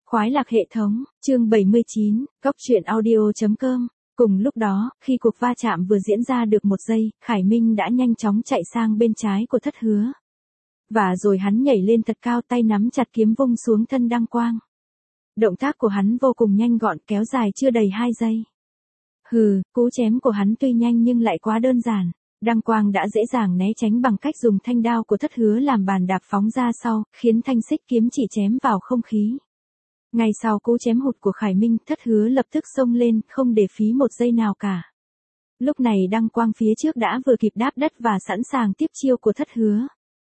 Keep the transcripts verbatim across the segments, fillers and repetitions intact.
Khoái lạc hệ thống, chương bảy mươi chín, góc truyện audio.com. Cùng lúc đó, khi cuộc va chạm vừa diễn ra được một giây, Khải Minh đã nhanh chóng chạy sang bên trái của Thất Hứa. Và rồi hắn nhảy lên thật cao, tay nắm chặt kiếm vung xuống thân Đăng Quang. Động tác của hắn vô cùng nhanh gọn, kéo dài chưa đầy hai giây. Hừ, cú chém của hắn tuy nhanh nhưng lại quá đơn giản. Đăng Quang đã dễ dàng né tránh bằng cách dùng thanh đao của Thất Hứa làm bàn đạp phóng ra sau, khiến thanh xích kiếm chỉ chém vào không khí. Ngay sau cú chém hụt của Khải Minh, Thất Hứa lập tức xông lên, không để phí một giây nào cả. Lúc này Đăng Quang phía trước đã vừa kịp đáp đất và sẵn sàng tiếp chiêu của Thất Hứa.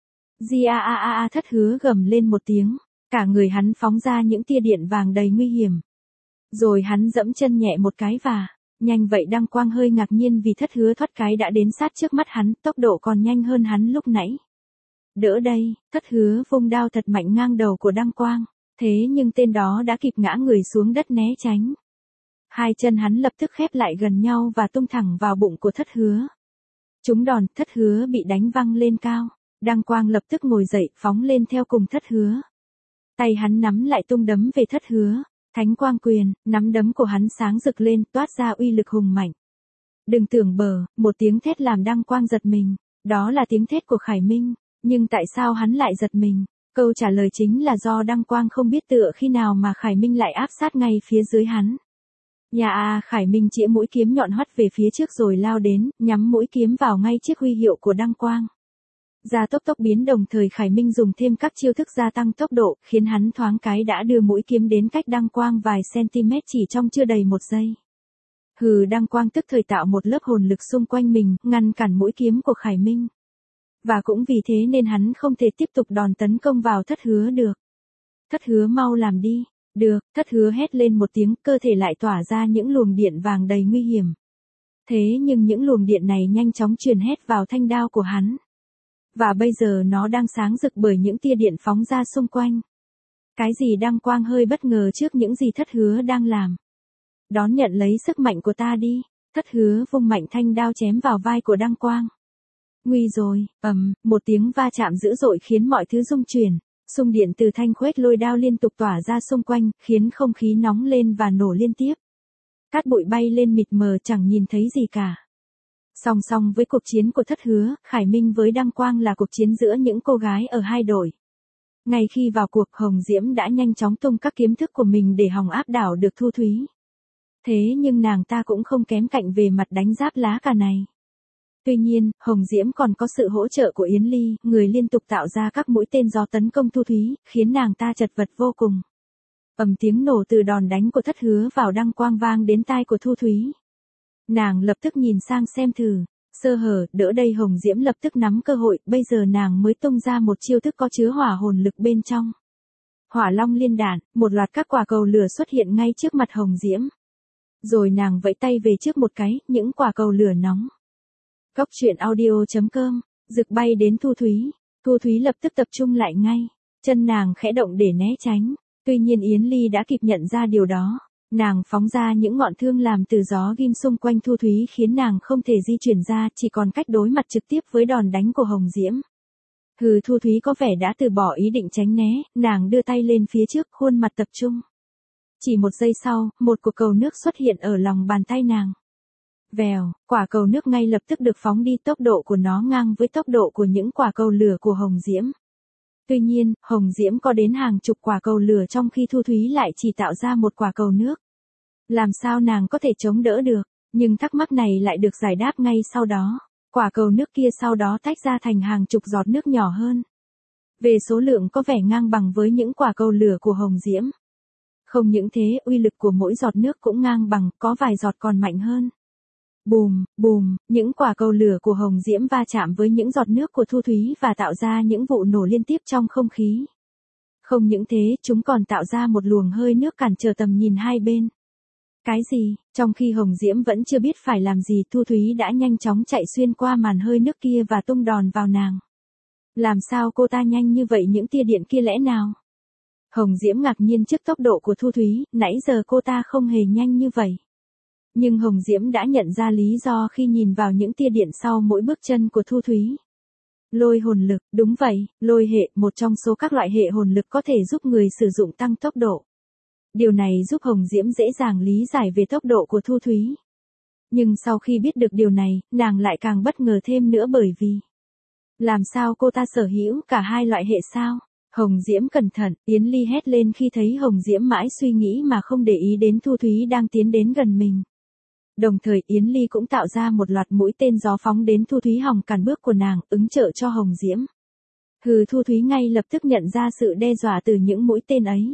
Di a a a a Thất Hứa gầm lên một tiếng, cả người hắn phóng ra những tia điện vàng đầy nguy hiểm. Rồi hắn dẫm chân nhẹ một cái và, nhanh vậy. Đăng Quang hơi ngạc nhiên vì Thất Hứa thoát cái đã đến sát trước mắt hắn, tốc độ còn nhanh hơn hắn lúc nãy. Đỡ đây, Thất Hứa vung đao thật mạnh ngang đầu của Đăng Quang. Thế nhưng tên đó đã kịp ngã người xuống đất né tránh. Hai chân hắn lập tức khép lại gần nhau và tung thẳng vào bụng của Thất Hứa. Trúng đòn, Thất Hứa bị đánh văng lên cao. Đăng Quang lập tức ngồi dậy, phóng lên theo cùng Thất Hứa. Tay hắn nắm lại tung đấm về Thất Hứa. Thánh quang quyền, nắm đấm của hắn sáng rực lên, toát ra uy lực hùng mạnh. Đừng tưởng bờ, một tiếng thét làm Đăng Quang giật mình. Đó là tiếng thét của Khải Minh. Nhưng tại sao hắn lại giật mình? Câu trả lời chính là do Đăng Quang không biết tựa khi nào mà Khải Minh lại áp sát ngay phía dưới hắn. Nhà a Khải Minh chĩa mũi kiếm nhọn hoắt về phía trước rồi lao đến, nhắm mũi kiếm vào ngay chiếc huy hiệu của Đăng Quang. Gia tốc tốc biến, đồng thời Khải Minh dùng thêm các chiêu thức gia tăng tốc độ, khiến hắn thoáng cái đã đưa mũi kiếm đến cách Đăng Quang vài cm chỉ trong chưa đầy một giây. Hừ, Đăng Quang tức thời tạo một lớp hồn lực xung quanh mình, ngăn cản mũi kiếm của Khải Minh. Và cũng vì thế nên hắn không thể tiếp tục đòn tấn công vào Thất Hứa được. Thất Hứa mau làm đi. Được, Thất Hứa hét lên một tiếng, cơ thể lại tỏa ra những luồng điện vàng đầy nguy hiểm. Thế nhưng những luồng điện này nhanh chóng truyền hết vào thanh đao của hắn. Và bây giờ nó đang sáng rực bởi những tia điện phóng ra xung quanh. Cái gì? Đăng Quang hơi bất ngờ trước những gì Thất Hứa đang làm. Đón nhận lấy sức mạnh của ta đi. Thất Hứa vung mạnh thanh đao chém vào vai của Đăng Quang. Nguy rồi, ầm, một tiếng va chạm dữ dội khiến mọi thứ rung chuyển, xung điện từ thanh khuếch lôi đao liên tục tỏa ra xung quanh, khiến không khí nóng lên và nổ liên tiếp. Cát bụi bay lên mịt mờ, chẳng nhìn thấy gì cả. Song song với cuộc chiến của Thất Hứa, Khải Minh với Đăng Quang là cuộc chiến giữa những cô gái ở hai đội. Ngay khi vào cuộc, Hồng Diễm đã nhanh chóng tung các kiếm thức của mình để hòng áp đảo được Thu Thúy. Thế nhưng nàng ta cũng không kém cạnh về mặt đánh giáp lá cà này. Tuy nhiên, Hồng Diễm còn có sự hỗ trợ của Yến Ly, người liên tục tạo ra các mũi tên gió tấn công Thu Thúy, khiến nàng ta chật vật vô cùng. Ầm, tiếng nổ từ đòn đánh của Thất Hứa vào Đăng Quang vang đến tai của Thu Thúy. Nàng lập tức nhìn sang xem thử, sơ hở, đỡ đây. Hồng Diễm lập tức nắm cơ hội, bây giờ nàng mới tung ra một chiêu thức có chứa hỏa hồn lực bên trong. Hỏa Long Liên Đạn, một loạt các quả cầu lửa xuất hiện ngay trước mặt Hồng Diễm. Rồi nàng vẫy tay về trước một cái, những quả cầu lửa nóng. Góc truyện audio.com, rực bay đến Thu Thúy. Thu Thúy lập tức tập trung lại ngay, chân nàng khẽ động để né tránh. Tuy nhiên Yến Ly đã kịp nhận ra điều đó. Nàng phóng ra những ngọn thương làm từ gió ghim xung quanh Thu Thúy, khiến nàng không thể di chuyển ra, chỉ còn cách đối mặt trực tiếp với đòn đánh của Hồng Diễm. Hừ, Thu Thúy có vẻ đã từ bỏ ý định tránh né, nàng đưa tay lên phía trước, khuôn mặt tập trung. Chỉ một giây sau, một cục cầu nước xuất hiện ở lòng bàn tay nàng. Vèo, quả cầu nước ngay lập tức được phóng đi, tốc độ của nó ngang với tốc độ của những quả cầu lửa của Hồng Diễm. Tuy nhiên, Hồng Diễm có đến hàng chục quả cầu lửa trong khi Thu Thúy lại chỉ tạo ra một quả cầu nước. Làm sao nàng có thể chống đỡ được? Nhưng thắc mắc này lại được giải đáp ngay sau đó. Quả cầu nước kia sau đó tách ra thành hàng chục giọt nước nhỏ hơn. Về số lượng có vẻ ngang bằng với những quả cầu lửa của Hồng Diễm. Không những thế, uy lực của mỗi giọt nước cũng ngang bằng, có vài giọt còn mạnh hơn. Bùm, bùm, những quả cầu lửa của Hồng Diễm va chạm với những giọt nước của Thu Thúy và tạo ra những vụ nổ liên tiếp trong không khí. Không những thế, chúng còn tạo ra một luồng hơi nước cản trở tầm nhìn hai bên. Cái gì? Trong khi Hồng Diễm vẫn chưa biết phải làm gì, Thu Thúy đã nhanh chóng chạy xuyên qua màn hơi nước kia và tung đòn vào nàng. Làm sao cô ta nhanh như vậy? Những tia điện kia lẽ nào? Hồng Diễm ngạc nhiên trước tốc độ của Thu Thúy, nãy giờ cô ta không hề nhanh như vậy. Nhưng Hồng Diễm đã nhận ra lý do khi nhìn vào những tia điện sau mỗi bước chân của Thu Thúy. Lôi hồn lực, đúng vậy, lôi hệ, một trong số các loại hệ hồn lực có thể giúp người sử dụng tăng tốc độ. Điều này giúp Hồng Diễm dễ dàng lý giải về tốc độ của Thu Thúy. Nhưng sau khi biết được điều này, nàng lại càng bất ngờ thêm nữa bởi vì làm sao cô ta sở hữu cả hai loại hệ sao? Hồng Diễm cẩn thận, Yến Ly hét lên khi thấy Hồng Diễm mãi suy nghĩ mà không để ý đến Thu Thúy đang tiến đến gần mình. Đồng thời Yến Ly cũng tạo ra một loạt mũi tên gió phóng đến Thu Thúy hòng cản bước của nàng, ứng trợ cho Hồng Diễm. Hừ, Thu Thúy ngay lập tức nhận ra sự đe dọa từ những mũi tên ấy.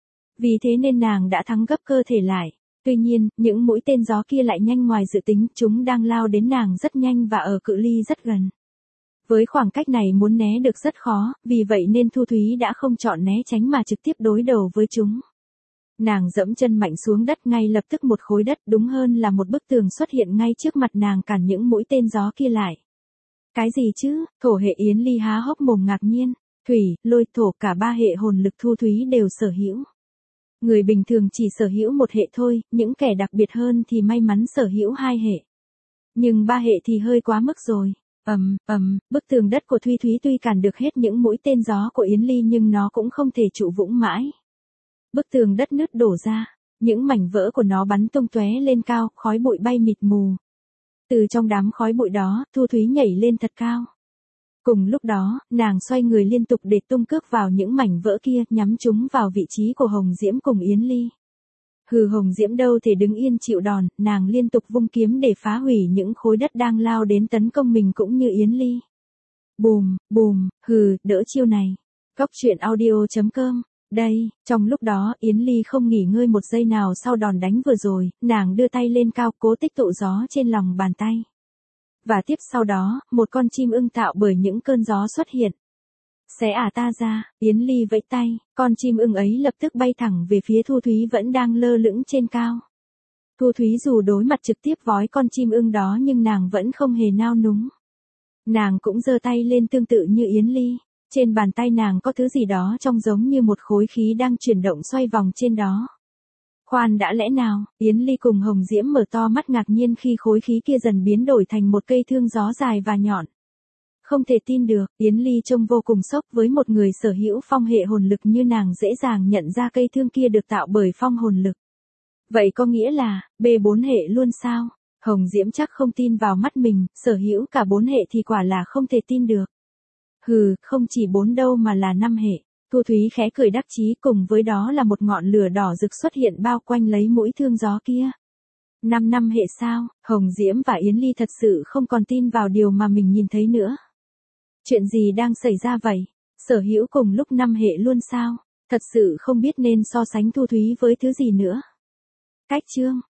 Vì thế nên nàng đã thắng gấp cơ thể lại. Tuy nhiên, những mũi tên gió kia lại nhanh ngoài dự tính, chúng đang lao đến nàng rất nhanh và ở cự ly rất gần. Với khoảng cách này muốn né được rất khó, vì vậy nên Thu Thúy đã không chọn né tránh mà trực tiếp đối đầu với chúng. Nàng dẫm chân mạnh xuống đất, ngay lập tức một khối đất, đúng hơn là một bức tường xuất hiện ngay trước mặt nàng cản những mũi tên gió kia lại. Cái gì chứ? Thổ hệ Yến Ly há hốc mồm ngạc nhiên. Thủy, lôi, thổ, cả ba hệ hồn lực Thu Thúy đều sở hữu. Người bình thường chỉ sở hữu một hệ thôi, những kẻ đặc biệt hơn thì may mắn sở hữu hai hệ. Nhưng ba hệ thì hơi quá mức rồi. Ầm, ầm, bức tường đất của Thu Thúy tuy cản được hết những mũi tên gió của Yến Ly nhưng nó cũng không thể trụ vững mãi. Bức tường đất nứt đổ ra, những mảnh vỡ của nó bắn tung tóe lên cao, khói bụi bay mịt mù. Từ trong đám khói bụi đó, Thu Thúy nhảy lên thật cao. Cùng lúc đó, nàng xoay người liên tục để tung cước vào những mảnh vỡ kia, nhắm chúng vào vị trí của Hồng Diễm cùng Yến Ly. Hừ, Hồng Diễm đâu thể đứng yên chịu đòn, nàng liên tục vung kiếm để phá hủy những khối đất đang lao đến tấn công mình cũng như Yến Ly. Bùm, bùm, hừ, đỡ chiêu này. Góc truyện audio chấm com. Đây, trong lúc đó Yến Ly không nghỉ ngơi một giây nào sau đòn đánh vừa rồi, nàng đưa tay lên cao cố tích tụ gió trên lòng bàn tay. Và tiếp sau đó, một con chim ưng tạo bởi những cơn gió xuất hiện. Xé ả ta ra, Yến Ly vẫy tay, con chim ưng ấy lập tức bay thẳng về phía Thu Thúy vẫn đang lơ lửng trên cao. Thu Thúy dù đối mặt trực tiếp với con chim ưng đó nhưng nàng vẫn không hề nao núng. Nàng cũng giơ tay lên tương tự như Yến Ly. Trên bàn tay nàng có thứ gì đó trông giống như một khối khí đang chuyển động xoay vòng trên đó. Khoan đã, lẽ nào? Yến Ly cùng Hồng Diễm mở to mắt ngạc nhiên khi khối khí kia dần biến đổi thành một cây thương gió dài và nhọn. Không thể tin được, Yến Ly trông vô cùng sốc, với một người sở hữu phong hệ hồn lực như nàng dễ dàng nhận ra cây thương kia được tạo bởi phong hồn lực. Vậy có nghĩa là, B bốn hệ luôn sao? Hồng Diễm chắc không tin vào mắt mình, sở hữu cả bốn hệ thì quả là không thể tin được. Hừ, không chỉ bốn đâu mà là năm hệ. Thu Thúy khẽ cười đắc chí, cùng với đó là một ngọn lửa đỏ rực xuất hiện bao quanh lấy mũi thương gió kia. Năm năm hệ sao? Hồng Diễm và Yến Ly thật sự không còn tin vào điều mà mình nhìn thấy nữa. Chuyện gì đang xảy ra vậy? Sở hữu cùng lúc năm hệ luôn sao? Thật sự không biết nên so sánh Thu Thúy với thứ gì nữa. Cách chương